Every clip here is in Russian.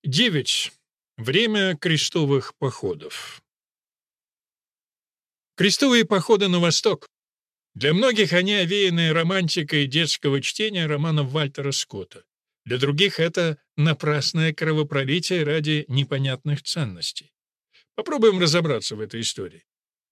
9. Время крестовых походов. Крестовые походы на восток. Для многих они овеяны романтикой детского чтения романов Вальтера Скотта. Для других это напрасное кровопролитие ради непонятных ценностей. Попробуем разобраться в этой истории.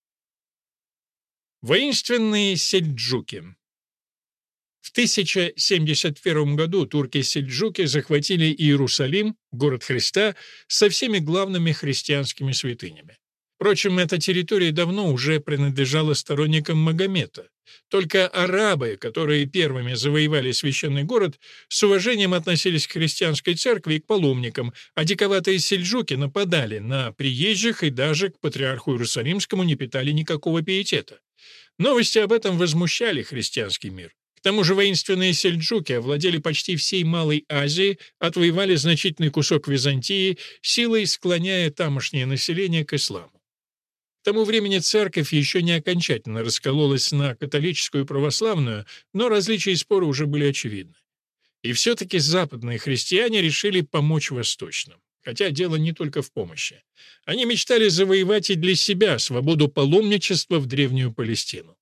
Воинственные сельджуки. В 1071 году турки-сельджуки захватили Иерусалим, город Христа, со всеми главными христианскими святынями. Впрочем, эта территория давно уже принадлежала сторонникам Магомета. Только арабы, которые первыми завоевали священный город, с уважением относились к христианской церкви и к паломникам, а диковатые сельджуки нападали на приезжих и даже к патриарху Иерусалимскому не питали никакого пиетета. Новости об этом возмущали христианский мир. К тому же воинственные сельджуки овладели почти всей Малой Азией, отвоевали значительный кусок Византии, силой склоняя тамошнее население к исламу. К тому времени церковь еще не окончательно раскололась на католическую и православную, но различия и споры уже были очевидны. И все-таки западные христиане решили помочь восточным. Хотя дело не только в помощи. Они мечтали завоевать и для себя свободу паломничества в древнюю Палестину.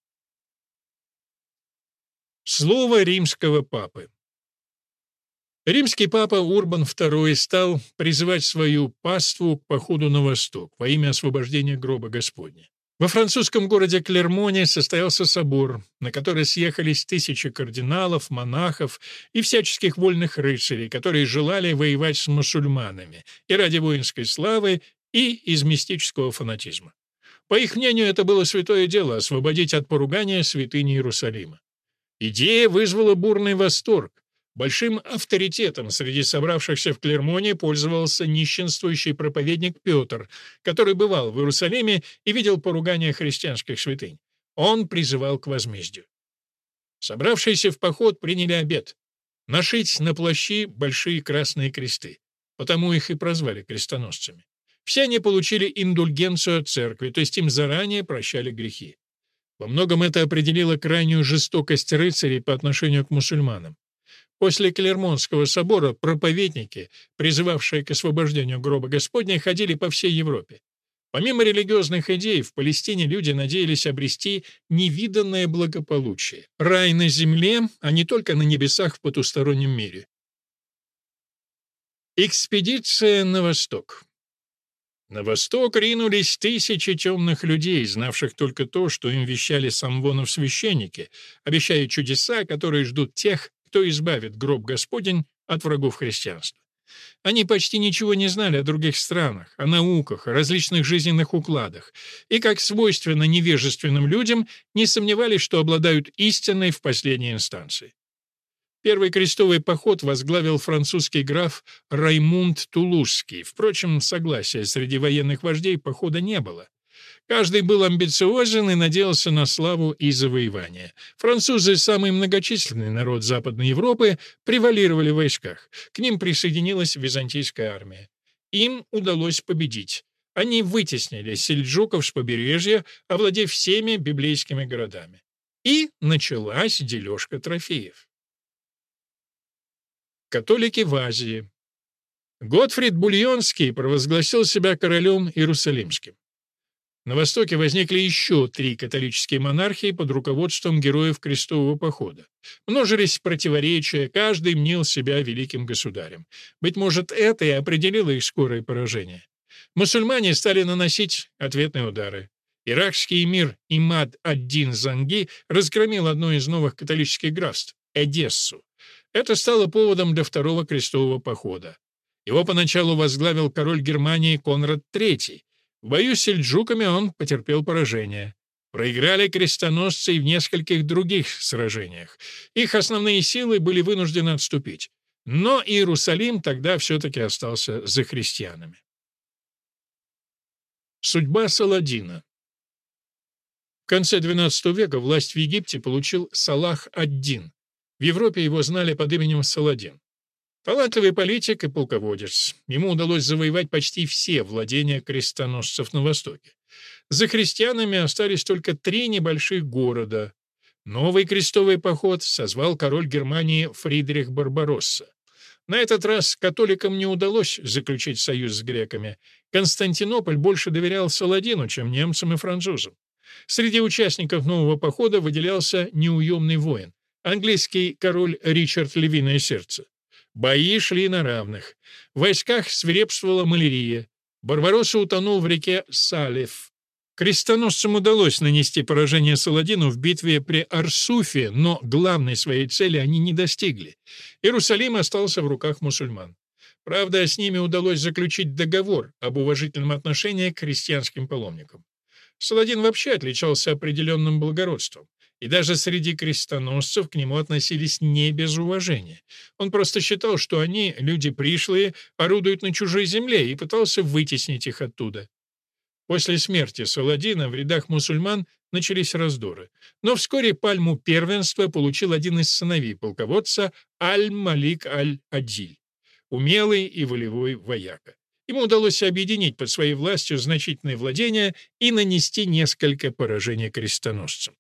Слово римского папы. Римский папа Урбан II стал призывать свою паству к походу на восток во имя освобождения гроба Господня. Во французском городе Клермоне состоялся собор, на который съехались тысячи кардиналов, монахов и всяческих вольных рыцарей, которые желали воевать с мусульманами и ради воинской славы, и из мистического фанатизма. По их мнению, это было святое дело — освободить от поругания святыни Иерусалима. Идея вызвала бурный восторг. Большим авторитетом среди собравшихся в Клермоне пользовался нищенствующий проповедник Петр, который бывал в Иерусалиме и видел поругание христианских святынь. Он призывал к возмездию. Собравшиеся в поход приняли обет — нашить на плащи большие красные кресты. Потому их и прозвали крестоносцами. Все они получили индульгенцию от церкви, то есть им заранее прощали грехи. Во многом это определило крайнюю жестокость рыцарей по отношению к мусульманам. После Клермонского собора проповедники, призывавшие к освобождению гроба Господня, ходили по всей Европе. Помимо религиозных идей, в Палестине люди надеялись обрести невиданное благополучие. Рай на земле, а не только на небесах в потустороннем мире. Экспедиция на восток. На восток ринулись тысячи темных людей, знавших только то, что им вещали самвонов священники, обещая чудеса, которые ждут тех, кто избавит гроб Господень от врагов христианства. Они почти ничего не знали о других странах, о науках, о различных жизненных укладах, и, как свойственно невежественным людям, не сомневались, что обладают истиной в последней инстанции. Первый крестовый поход возглавил французский граф Раймунд Тулузский. Впрочем, согласия среди военных вождей похода не было. Каждый был амбициозен и надеялся на славу и завоевание. Французы, самый многочисленный народ Западной Европы, превалировали в войсках. К ним присоединилась византийская армия. Им удалось победить. Они вытеснили сельджуков с побережья, овладев всеми библейскими городами. И началась дележка трофеев. Католики в Азии. Готфрид Бульонский провозгласил себя королем Иерусалимским. На Востоке возникли еще 3 католические монархии под руководством героев крестового похода. Множились противоречия, каждый мнил себя великим государем. Быть может, это и определило их скорое поражение. Мусульмане стали наносить ответные удары. Иракский эмир Имад ад-Дин Занги разгромил одно из новых католических графств — Эдессу. Это стало поводом для второго крестового похода. Его поначалу возглавил король Германии Конрад III. В бою с сельджуками он потерпел поражение. Проиграли крестоносцы и в нескольких других сражениях. Их основные силы были вынуждены отступить. Но Иерусалим тогда все-таки остался за христианами. Судьба Саладина. В конце XII века власть в Египте получил Салах ад-Дин. В Европе его знали под именем Саладин. Талантливый политик и полководец. Ему удалось завоевать почти все владения крестоносцев на Востоке. За христианами остались только 3 небольших города. Новый крестовый поход созвал король Германии Фридрих Барбаросса. На этот раз католикам не удалось заключить союз с греками. Константинополь больше доверял Саладину, чем немцам и французам. Среди участников нового похода выделялся неуемный воин, английский король Ричард Львиное Сердце. Бои шли на равных. В войсках свирепствовала малярия. Барбаросса утонул в реке Салев. Крестоносцам удалось нанести поражение Саладину в битве при Арсуфе, но главной своей цели они не достигли. Иерусалим остался в руках мусульман. Правда, с ними удалось заключить договор об уважительном отношении к христианским паломникам. Саладин вообще отличался определенным благородством, и даже среди крестоносцев к нему относились не без уважения. Он просто считал, что они, люди пришлые, орудуют на чужой земле, и пытался вытеснить их оттуда. После смерти Саладина в рядах мусульман начались раздоры, но вскоре пальму первенства получил один из сыновей полководца Аль-Малик Аль-Адиль, умелый и волевой вояка. Ему удалось объединить под своей властью значительные владения и нанести несколько поражений крестоносцам.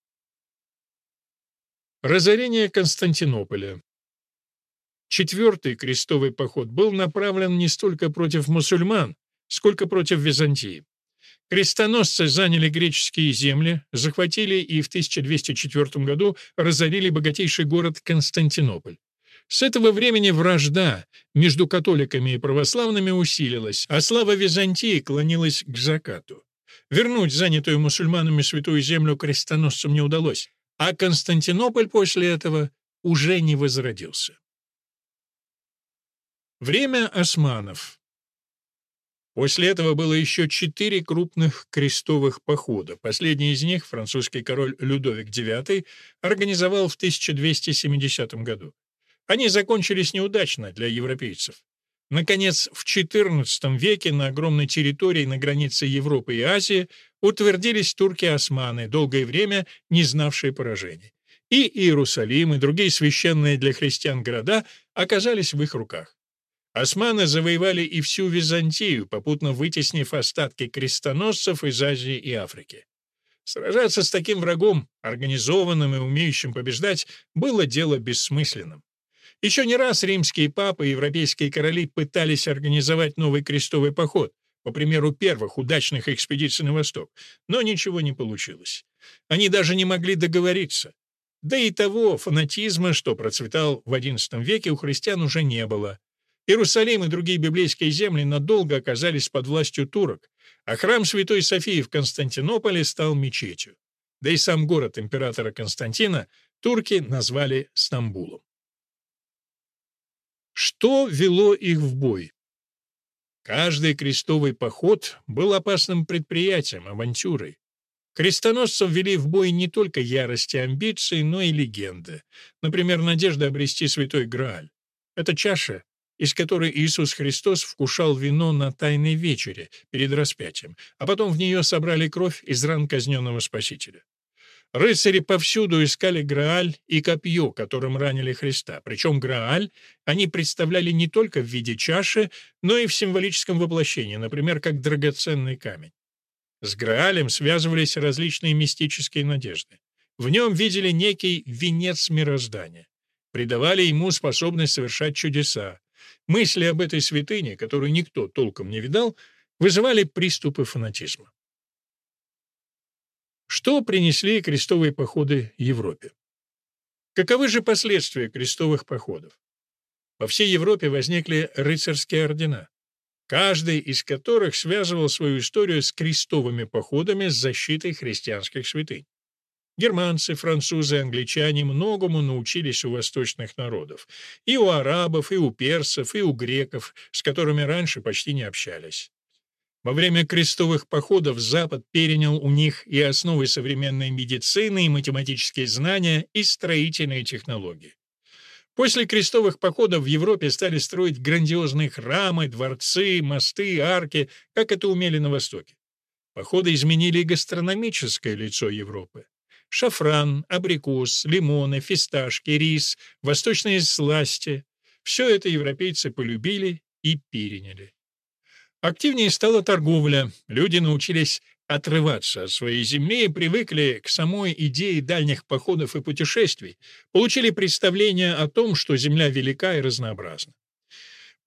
Разорение Константинополя. Четвертый крестовый поход был направлен не столько против мусульман, сколько против Византии. Крестоносцы заняли греческие земли, захватили и в 1204 году разорили богатейший город Константинополь. С этого времени вражда между католиками и православными усилилась, а слава Византии клонилась к закату. Вернуть занятую мусульманами святую землю крестоносцам не удалось, а Константинополь после этого уже не возродился. Время османов. После этого было еще 4 крупных крестовых похода. Последний из них французский король Людовик IX организовал в 1270 году. Они закончились неудачно для европейцев. Наконец, в XIV веке на огромной территории на границе Европы и Азии утвердились турки-османы, долгое время не знавшие поражений. И Иерусалим, и другие священные для христиан города оказались в их руках. Османы завоевали и всю Византию, попутно вытеснив остатки крестоносцев из Азии и Африки. Сражаться с таким врагом, организованным и умеющим побеждать, было дело бессмысленным. Еще не раз римские папы и европейские короли пытались организовать новый крестовый поход, по примеру первых удачных экспедиций на восток, но ничего не получилось. Они даже не могли договориться. Да и того фанатизма, что процветал в XI веке, у христиан уже не было. Иерусалим и другие библейские земли надолго оказались под властью турок, а храм Святой Софии в Константинополе стал мечетью. Да и сам город императора Константина турки назвали Стамбулом. Что вело их в бой? Каждый крестовый поход был опасным предприятием, авантюрой. Крестоносцев вели в бой не только ярость и амбиции, но и легенды. Например, надежда обрести святой Грааль. Это чаша, из которой Иисус Христос вкушал вино на Тайной вечере перед распятием, а потом в нее собрали кровь из ран казненного Спасителя. Рыцари повсюду искали Грааль и копье, которым ранили Христа. Причем Грааль они представляли не только в виде чаши, но и в символическом воплощении, например, как драгоценный камень. С Граалем связывались различные мистические надежды. В нем видели некий венец мироздания. Придавали ему способность совершать чудеса. Мысли об этой святыне, которую никто толком не видал, вызывали приступы фанатизма. Что принесли крестовые походы Европе? Каковы же последствия крестовых походов? По всей Европе возникли рыцарские ордена, каждый из которых связывал свою историю с крестовыми походами с защитой христианских святынь. Германцы, французы, англичане многому научились у восточных народов. И у арабов, и у персов, и у греков, с которыми раньше почти не общались. Во время крестовых походов Запад перенял у них и основы современной медицины, и математические знания, и строительные технологии. После крестовых походов в Европе стали строить грандиозные храмы, дворцы, мосты, арки, как это умели на Востоке. Походы изменили и гастрономическое лицо Европы. Шафран, абрикос, лимоны, фисташки, рис, восточные сласти — все это европейцы полюбили и переняли. Активнее стала торговля, люди научились отрываться от своей земли и привыкли к самой идее дальних походов и путешествий, получили представление о том, что земля велика и разнообразна.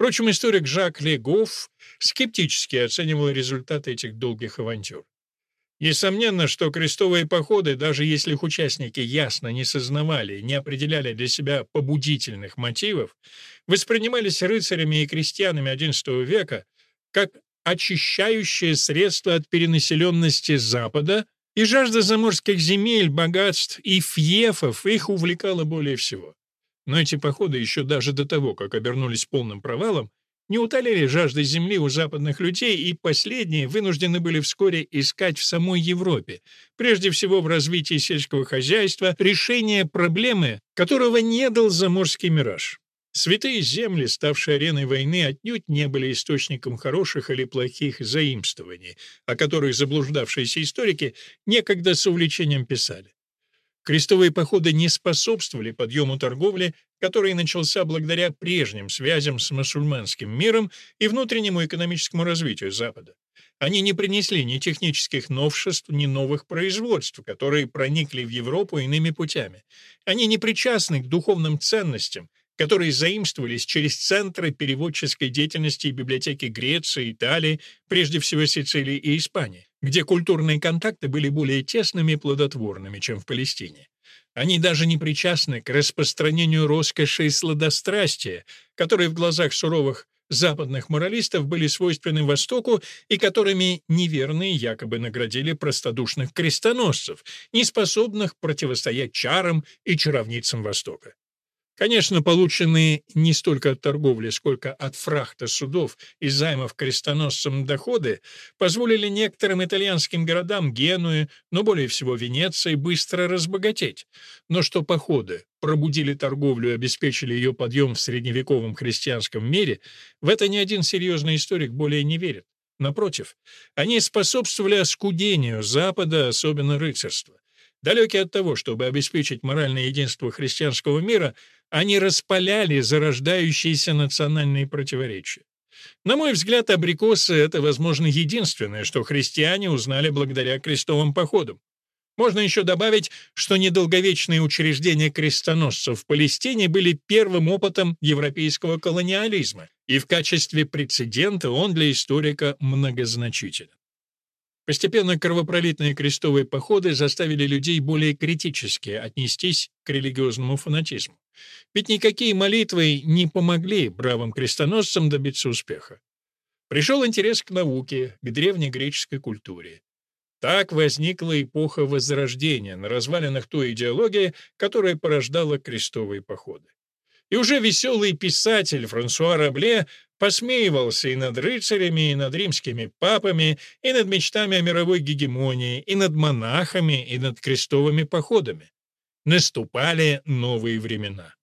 Впрочем, историк Жак Легофф скептически оценивал результаты этих долгих авантюр. Несомненно, что крестовые походы, даже если их участники ясно не сознавали, не определяли для себя побудительных мотивов, воспринимались рыцарями и крестьянами XI века как очищающее средство от перенаселенности Запада, и жажда заморских земель, богатств и фьефов их увлекала более всего. Но эти походы еще даже до того, как обернулись полным провалом, не утолили жажды земли у западных людей, и последние вынуждены были вскоре искать в самой Европе, прежде всего в развитии сельского хозяйства, решение проблемы, которого не дал заморский мираж. Святые земли, ставшие ареной войны, отнюдь не были источником хороших или плохих заимствований, о которых заблуждавшиеся историки некогда с увлечением писали. Крестовые походы не способствовали подъему торговли, который начался благодаря прежним связям с мусульманским миром и внутреннему экономическому развитию Запада. Они не принесли ни технических новшеств, ни новых производств, которые проникли в Европу иными путями. Они не причастны к духовным ценностям, которые заимствовались через центры переводческой деятельности и библиотеки Греции, Италии, прежде всего Сицилии и Испании, где культурные контакты были более тесными и плодотворными, чем в Палестине. Они даже не причастны к распространению роскоши и сладострастия, которые в глазах суровых западных моралистов были свойственны Востоку и которыми неверные якобы наградили простодушных крестоносцев, неспособных противостоять чарам и чаровницам Востока. Конечно, полученные не столько от торговли, сколько от фрахта судов и займов крестоносцам доходы позволили некоторым итальянским городам Генуе, но более всего Венеции, быстро разбогатеть. Но что походы пробудили торговлю и обеспечили ее подъем в средневековом христианском мире, в это ни один серьезный историк более не верит. Напротив, они способствовали оскудению Запада, особенно рыцарства. Далекие от того, чтобы обеспечить моральное единство христианского мира, они распаляли зарождающиеся национальные противоречия. На мой взгляд, абрикосы — это, возможно, единственное, что христиане узнали благодаря крестовым походам. Можно еще добавить, что недолговечные учреждения крестоносцев в Палестине были первым опытом европейского колониализма, и в качестве прецедента он для историка многозначителен. Постепенно кровопролитные крестовые походы заставили людей более критически отнестись к религиозному фанатизму. Ведь никакие молитвы не помогли бравым крестоносцам добиться успеха. Пришел интерес к науке, к древнегреческой культуре. Так возникла эпоха Возрождения на развалинах той идеологии, которая порождала крестовые походы. И уже веселый писатель Франсуа Рабле посмеивался и над рыцарями, и над римскими папами, и над мечтами о мировой гегемонии, и над монахами, и над крестовыми походами. Наступали новые времена.